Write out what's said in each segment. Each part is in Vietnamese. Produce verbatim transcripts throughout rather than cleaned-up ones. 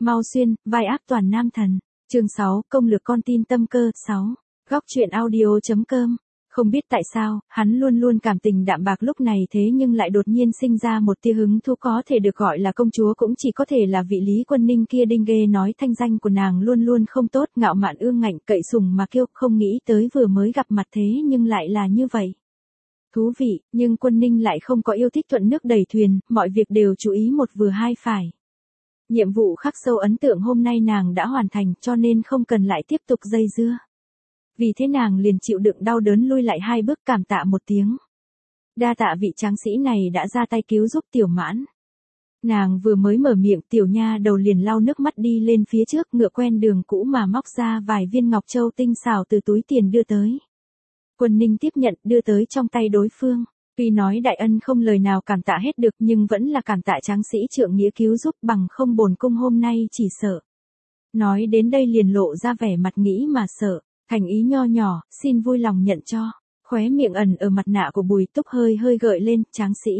Mau Xuyên, vai ác toàn nam thần. Chương sáu, công lược con tin tâm cơ. sáu. Góc truyện audio.com. Không biết tại sao, hắn luôn luôn cảm tình đạm bạc lúc này thế nhưng lại đột nhiên sinh ra một tia hứng thú, có thể được gọi là công chúa cũng chỉ có thể là vị Lý Quân Ninh kia. Đinh Ghê nói thanh danh của nàng luôn luôn không tốt, ngạo mạn ương ngạnh, cậy sùng mà kiêu, không nghĩ tới vừa mới gặp mặt thế nhưng lại là như vậy. Thú vị, nhưng Quân Ninh lại không có yêu thích thuận nước đẩy thuyền, mọi việc đều chú ý một vừa hai phải. Nhiệm vụ khắc sâu ấn tượng hôm nay nàng đã hoàn thành, cho nên không cần lại tiếp tục dây dưa. Vì thế nàng liền chịu đựng đau đớn lui lại hai bước, cảm tạ một tiếng. Đa tạ vị tráng sĩ này đã ra tay cứu giúp tiểu mãn. Nàng vừa mới mở miệng, tiểu nha đầu liền lau nước mắt đi lên phía trước, ngựa quen đường cũ mà móc ra vài viên ngọc châu tinh xảo từ túi tiền đưa tới. Quân Ninh tiếp nhận, đưa tới trong tay đối phương. Tuy nói đại ân không lời nào cảm tạ hết được, nhưng vẫn là cảm tạ tráng sĩ trượng nghĩa cứu giúp, bằng không bổn cung hôm nay chỉ sợ. Nói đến đây liền lộ ra vẻ mặt nghĩ mà sợ. Thành ý nho nhỏ, xin vui lòng nhận cho. Khóe miệng ẩn ở mặt nạ của Bùi Túc hơi hơi gợi lên, tráng sĩ.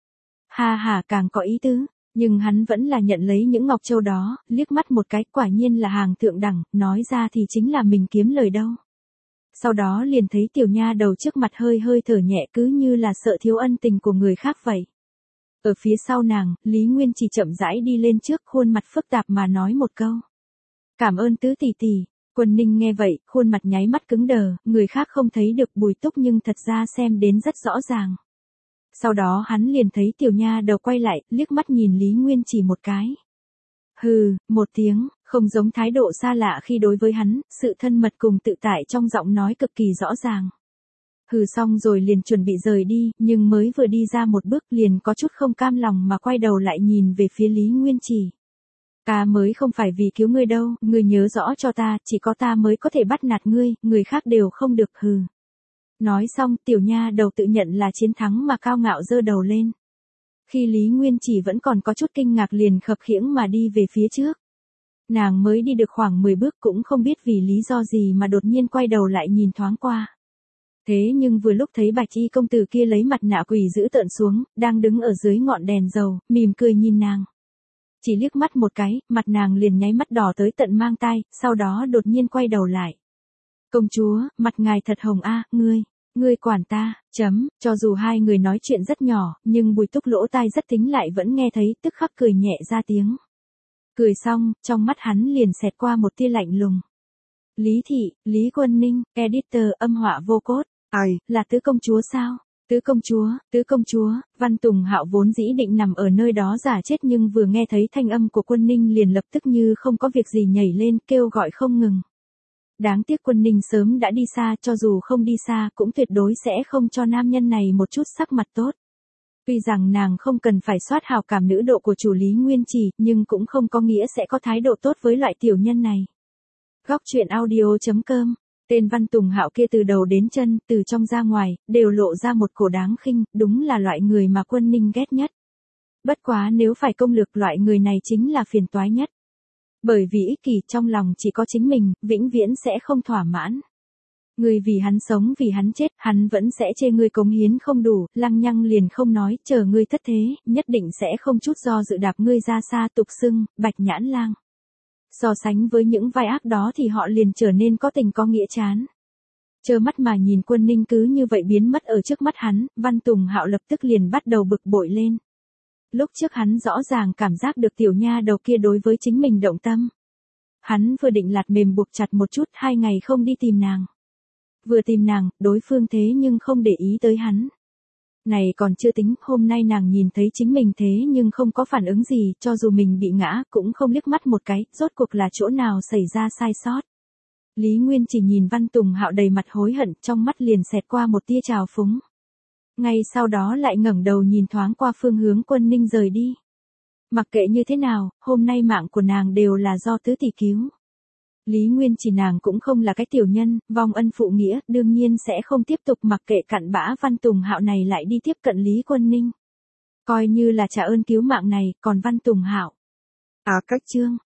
Ha ha, càng có ý tứ, nhưng hắn vẫn là nhận lấy những ngọc châu đó, liếc mắt một cái, quả nhiên là hàng thượng đẳng, nói ra thì chính là mình kiếm lời đâu. Sau đó liền thấy tiểu nha đầu trước mặt hơi hơi thở nhẹ, cứ như là sợ thiếu ân tình của người khác vậy. Ở phía sau nàng, Lý Nguyên chỉ chậm rãi đi lên trước, khuôn mặt phức tạp mà nói một câu. Cảm ơn tứ tỷ tỷ. Quân Ninh nghe vậy, khuôn mặt nháy mắt cứng đờ, người khác không thấy được Bùi Túc nhưng thật ra xem đến rất rõ ràng. Sau đó hắn liền thấy tiểu nha đầu quay lại, liếc mắt nhìn Lý Nguyên chỉ một cái. Hừ, một tiếng, không giống thái độ xa lạ khi đối với hắn, sự thân mật cùng tự tại trong giọng nói cực kỳ rõ ràng. Hừ xong rồi liền chuẩn bị rời đi, nhưng mới vừa đi ra một bước liền có chút không cam lòng mà quay đầu lại nhìn về phía Lý Nguyên chỉ. Ta mới không phải vì cứu ngươi đâu, ngươi nhớ rõ cho ta, chỉ có ta mới có thể bắt nạt ngươi, người khác đều không được. Hừ. Nói xong, tiểu nha đầu tự nhận là chiến thắng mà cao ngạo giơ đầu lên. Khi Lý Nguyên chỉ vẫn còn có chút kinh ngạc liền khập khiễng mà đi về phía trước. Nàng mới đi được khoảng mười bước cũng không biết vì lý do gì mà đột nhiên quay đầu lại nhìn thoáng qua. Thế nhưng vừa lúc thấy Bạch Y công tử kia lấy mặt nạ quỷ giữ tợn xuống, đang đứng ở dưới ngọn đèn dầu, mỉm cười nhìn nàng. Chỉ liếc mắt một cái, mặt nàng liền nháy mắt đỏ tới tận mang tai, sau đó đột nhiên quay đầu lại. Công chúa, mặt ngài thật hồng a, ngươi, ngươi quản ta, chấm, cho dù hai người nói chuyện rất nhỏ, nhưng Bùi Túc lỗ tai rất thính lại vẫn nghe thấy, tức khắc cười nhẹ ra tiếng. Cười xong, trong mắt hắn liền xẹt qua một tia lạnh lùng. Lý thị, Lý Quân Ninh, editor, âm họa vô cốt, ai, là tứ công chúa sao? Tứ công chúa, tứ công chúa, Văn Tùng Hạo vốn dĩ định nằm ở nơi đó giả chết nhưng vừa nghe thấy thanh âm của Quân Ninh liền lập tức như không có việc gì nhảy lên kêu gọi không ngừng. Đáng tiếc Quân Ninh sớm đã đi xa, cho dù không đi xa cũng tuyệt đối sẽ không cho nam nhân này một chút sắc mặt tốt. Tuy rằng nàng không cần phải soát hào cảm nữ độ của chủ Lý Nguyên Chỉ, nhưng cũng không có nghĩa sẽ có thái độ tốt với loại tiểu nhân này. Góc truyện audio.com. Tên Văn Tùng Hạo kia từ đầu đến chân, từ trong ra ngoài, đều lộ ra một cổ đáng khinh, đúng là loại người mà Quân Ninh ghét nhất. Bất quá nếu phải công lược loại người này chính là phiền toái nhất. Bởi vì ích kỷ trong lòng chỉ có chính mình, vĩnh viễn sẽ không thỏa mãn. Người vì hắn sống vì hắn chết, hắn vẫn sẽ chê ngươi cống hiến không đủ, lăng nhăng liền không nói, chờ ngươi thất thế, nhất định sẽ không chút do dự đạp ngươi ra xa tục xưng, Bạch Nhãn Lang. So sánh với những vai ác đó thì họ liền trở nên có tình có nghĩa chán. Trơ mắt mà nhìn Quân Ninh cứ như vậy biến mất ở trước mắt hắn, Văn Tùng Hạo lập tức liền bắt đầu bực bội lên. Lúc trước hắn rõ ràng cảm giác được tiểu nha đầu kia đối với chính mình động tâm. Hắn vừa định lạt mềm buộc chặt một chút, hai ngày không đi tìm nàng. Vừa tìm nàng, đối phương thế nhưng không để ý tới hắn. Này còn chưa tính, hôm nay nàng nhìn thấy chính mình thế nhưng không có phản ứng gì, cho dù mình bị ngã, cũng không liếc mắt một cái, rốt cuộc là chỗ nào xảy ra sai sót. Lý Nguyên chỉ nhìn Văn Tùng Hạo đầy mặt hối hận, trong mắt liền xẹt qua một tia trào phúng. Ngay sau đó lại ngẩng đầu nhìn thoáng qua phương hướng Quân Ninh rời đi. Mặc kệ như thế nào, hôm nay mạng của nàng đều là do tứ tỷ cứu. Lý Nguyên chỉ nàng cũng không là cái tiểu nhân, vong ân phụ nghĩa, đương nhiên sẽ không tiếp tục mặc kệ cặn bã Văn Tùng Hạo này lại đi tiếp cận Lý Quân Ninh. Coi như là trả ơn cứu mạng này, còn Văn Tùng Hạo. À cách chương.